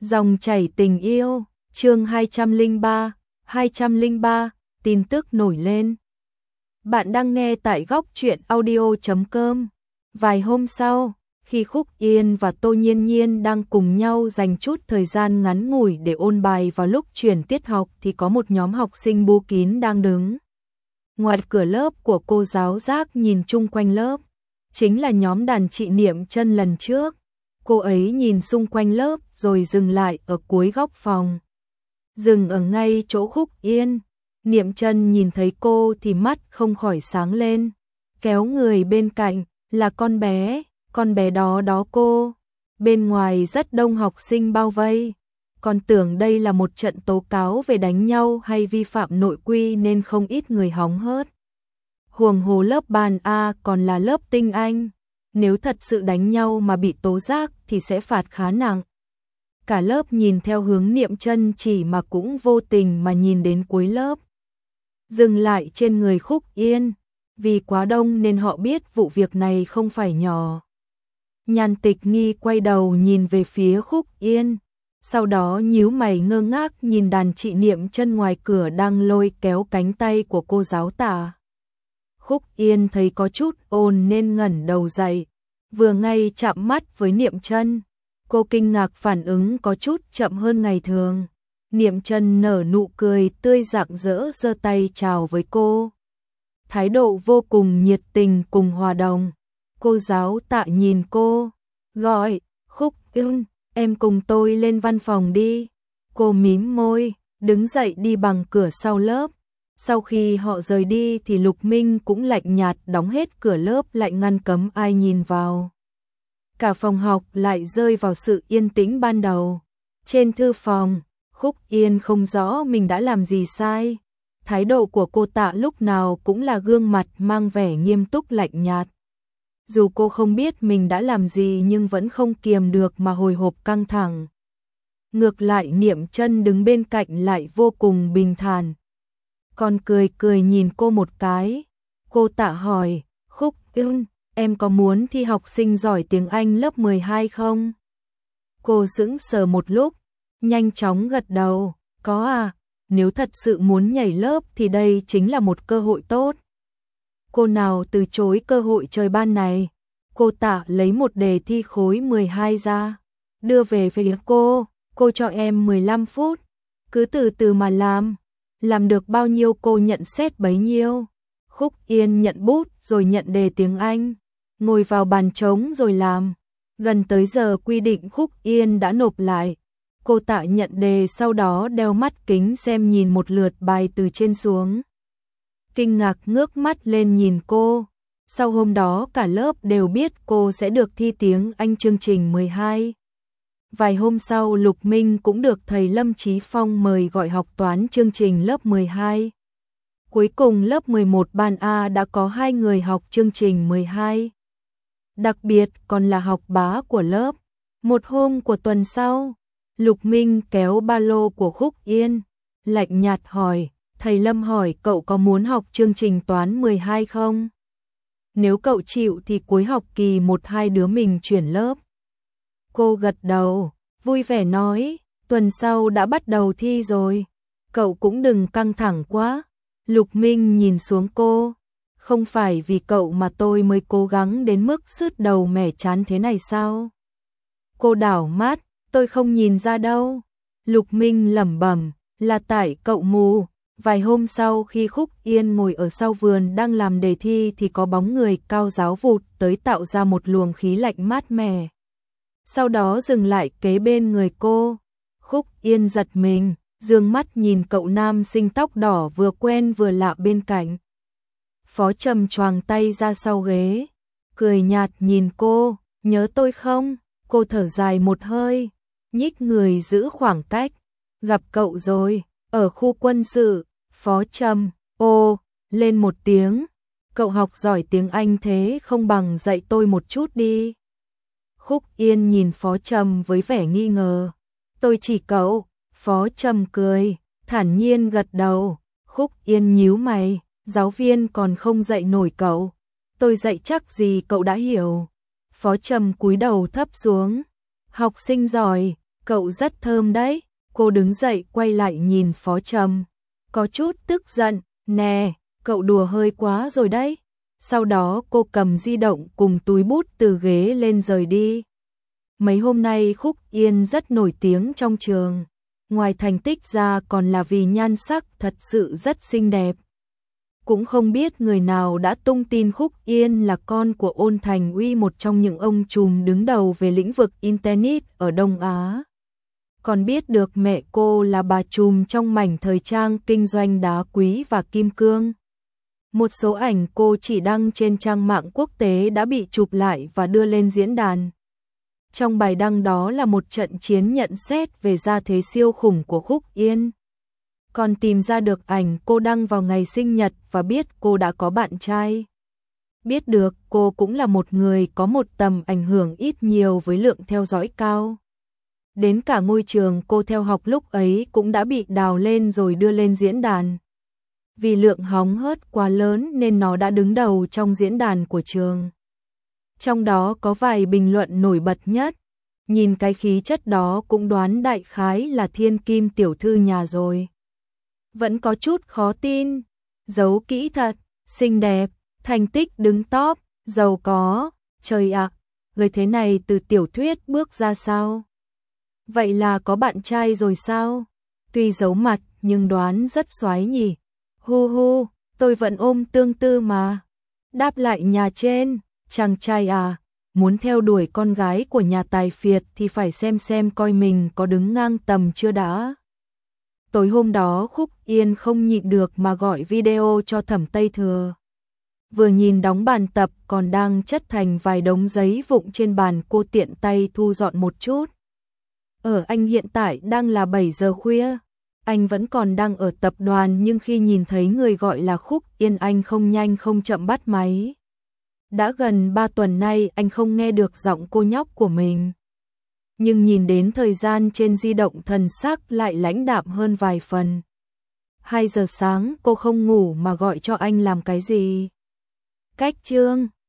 Dòng chảy tình yêu, chương 203, tin tức nổi lên. Bạn đang nghe tại góc truyện audio.com. Vài hôm sau, khi Khúc Yên và Tô Nhiên Nhiên đang cùng nhau dành chút thời gian ngắn ngủi để ôn bài vào lúc chuyển tiết học thì có một nhóm học sinh bu kín đang đứng ngoài cửa lớp của cô giáo Giác nhìn chung quanh lớp. Chính là nhóm đàn chị Niệm Chân lần trước. Cô ấy nhìn xung quanh lớp rồi dừng lại ở cuối góc phòng. Dừng ở ngay chỗ Khúc Yên. Niệm Chân nhìn thấy cô thì mắt không khỏi sáng lên. Kéo người bên cạnh là con bé đó cô. Bên ngoài rất đông học sinh bao vây. Còn tưởng đây là một trận tố cáo về đánh nhau hay vi phạm nội quy nên không ít người hóng hớt. Huống hồ lớp bàn A còn là lớp tinh anh. Nếu thật sự đánh nhau mà bị tố giác thì sẽ phạt khá nặng. Cả lớp nhìn theo hướng Niệm Chân chỉ mà cũng vô tình mà nhìn đến cuối lớp. Dừng lại trên người Khúc Yên. Vì quá đông nên họ biết vụ việc này không phải nhỏ. Nhan Tịch Nghi quay đầu nhìn về phía Khúc Yên. Sau đó nhíu mày ngơ ngác nhìn đàn chị Niệm Chân ngoài cửa đang lôi kéo cánh tay của cô giáo Tả. Khúc Yên thấy có chút ồn nên ngẩng đầu dậy, vừa ngay chạm mắt với Niệm Chân. Cô kinh ngạc phản ứng có chút chậm hơn ngày thường. Niệm Chân nở nụ cười tươi rạng rỡ giơ tay chào với cô. Thái độ vô cùng nhiệt tình cùng hòa đồng. Cô giáo Tạ nhìn cô, gọi, Khúc Yên, em cùng tôi lên văn phòng đi. Cô mím môi, đứng dậy đi bằng cửa sau lớp. Sau khi họ rời đi thì Lục Minh cũng lạnh nhạt đóng hết cửa lớp lại ngăn cấm ai nhìn vào. Cả phòng học lại rơi vào sự yên tĩnh ban đầu. Trên thư phòng, Khúc Yên không rõ mình đã làm gì sai. Thái độ của cô Tạ lúc nào cũng là gương mặt mang vẻ nghiêm túc lạnh nhạt. Dù cô không biết mình đã làm gì nhưng vẫn không kiềm được mà hồi hộp căng thẳng. Ngược lại Niệm Chân đứng bên cạnh lại vô cùng bình thản. Còn cười nhìn cô một cái. Cô Tạ hỏi, Khúc Yên, em có muốn thi học sinh giỏi tiếng Anh lớp 12 không? Cô sững sờ một lúc, nhanh chóng gật đầu, có à, nếu thật sự muốn nhảy lớp thì đây chính là một cơ hội tốt. Cô nào từ chối cơ hội trời ban này. Cô Tạ lấy một đề thi khối 12 ra, đưa về phía cô cho em 15 phút, cứ từ từ mà làm được bao nhiêu cô nhận xét bấy nhiêu. Khúc Yên nhận bút rồi nhận đề tiếng Anh, ngồi vào bàn trống rồi làm. Gần tới giờ quy định Khúc Yên đã nộp lại. Cô Tạ nhận đề sau đó đeo mắt kính xem nhìn một lượt bài từ trên xuống. Kinh ngạc ngước mắt lên nhìn cô. Sau hôm đó cả lớp đều biết cô sẽ được thi tiếng Anh chương trình 12. Vài hôm sau Lục Minh cũng được thầy Lâm Chí Phong mời gọi học toán chương trình lớp 12. Cuối cùng lớp 11 ban A đã có 2 người học chương trình 12. Đặc biệt còn là học bá của lớp. Một hôm của tuần sau, Lục Minh kéo ba lô của Khúc Yên, lạnh nhạt hỏi, thầy Lâm hỏi cậu có muốn học chương trình toán 12 không? Nếu cậu chịu thì cuối học kỳ 1-2 đứa mình chuyển lớp. Cô gật đầu, vui vẻ nói, tuần sau đã bắt đầu thi rồi. Cậu cũng đừng căng thẳng quá. Lục Minh nhìn xuống cô. Không phải vì cậu mà tôi mới cố gắng đến mức sứt đầu mẻ chán thế này sao? Cô đảo mắt, tôi không nhìn ra đâu. Lục Minh lẩm bẩm, là tại cậu mù. Vài hôm sau khi Khúc Yên ngồi ở sau vườn đang làm đề thi thì có bóng người cao giáo vụt tới tạo ra một luồng khí lạnh mát mẻ. Sau đó dừng lại kế bên người cô. Khúc Yên giật mình, dương mắt nhìn cậu nam sinh tóc đỏ vừa quen vừa lạ bên cạnh. Phó Trầm choàng tay ra sau ghế, cười nhạt nhìn cô, nhớ tôi không? Cô thở dài một hơi, nhích người giữ khoảng cách. Gặp cậu rồi, ở khu quân sự. Phó Trầm, ô, lên một tiếng. Cậu học giỏi tiếng Anh thế không bằng dạy tôi một chút đi. Khúc Yên nhìn Phó Trầm với vẻ nghi ngờ. Tôi chỉ cậu. Phó Trầm cười, thản nhiên gật đầu. Khúc Yên nhíu mày, giáo viên còn không dạy nổi cậu. Tôi dạy chắc gì cậu đã hiểu. Phó Trầm cúi đầu thấp xuống. Học sinh giỏi, Cậu rất thơm đấy. Cô đứng dậy quay lại nhìn Phó Trầm, có chút tức giận, nè, cậu đùa hơi quá rồi đấy. Sau đó cô cầm di động cùng túi bút từ ghế lên rời đi. Mấy hôm nay Khúc Yên rất nổi tiếng trong trường, ngoài thành tích ra còn là vì nhan sắc thật sự rất xinh đẹp. Cũng không biết người nào đã tung tin Khúc Yên là con của Ôn Thành Uy, một trong những ông trùm đứng đầu về lĩnh vực Internet ở Đông Á. Còn biết được mẹ cô là bà trùm trong mảnh thời trang kinh doanh đá quý và kim cương. Một số ảnh cô chỉ đăng trên trang mạng quốc tế đã bị chụp lại và đưa lên diễn đàn. Trong bài đăng đó là một trận chiến nhận xét về gia thế siêu khủng của Khúc Yên. Còn tìm ra được ảnh cô đăng vào ngày sinh nhật và biết cô đã có bạn trai. Biết được cô cũng là một người có một tầm ảnh hưởng ít nhiều với lượng theo dõi cao. Đến cả ngôi trường cô theo học lúc ấy cũng đã bị đào lên rồi đưa lên diễn đàn. Vì lượng hóng hớt quá lớn nên nó đã đứng đầu trong diễn đàn của trường. Trong đó có vài bình luận nổi bật nhất. Nhìn cái khí chất đó cũng đoán đại khái là thiên kim tiểu thư nhà rồi. Vẫn có chút khó tin. Giấu kỹ thật, xinh đẹp, thành tích đứng top, giàu có, trời ạ, người thế này từ tiểu thuyết bước ra sao? Vậy là có bạn trai rồi sao? Tuy giấu mặt nhưng đoán rất xoái nhỉ. Hu hu, tôi vẫn ôm tương tư mà. Đáp lại nhà trên, chàng trai à, muốn theo đuổi con gái của nhà tài phiệt thì phải xem coi mình có đứng ngang tầm chưa đã. Tối hôm đó Khúc Yên không nhịn được mà gọi video cho Thẩm Tây Thừa. Vừa nhìn đóng bàn tập còn đang chất thành vài đống giấy vụn trên bàn, cô tiện tay thu dọn một chút. Anh hiện tại đang là 7 giờ khuya. Anh vẫn còn đang ở tập đoàn nhưng khi nhìn thấy người gọi là Khúc Yên anh không nhanh không chậm bắt máy. Đã gần 3 tuần nay anh không nghe được giọng cô nhóc của mình. Nhưng nhìn đến thời gian trên di động thần sắc lại lãnh đạm hơn vài phần. 2 giờ sáng cô không ngủ mà gọi cho anh làm cái gì? Cách chương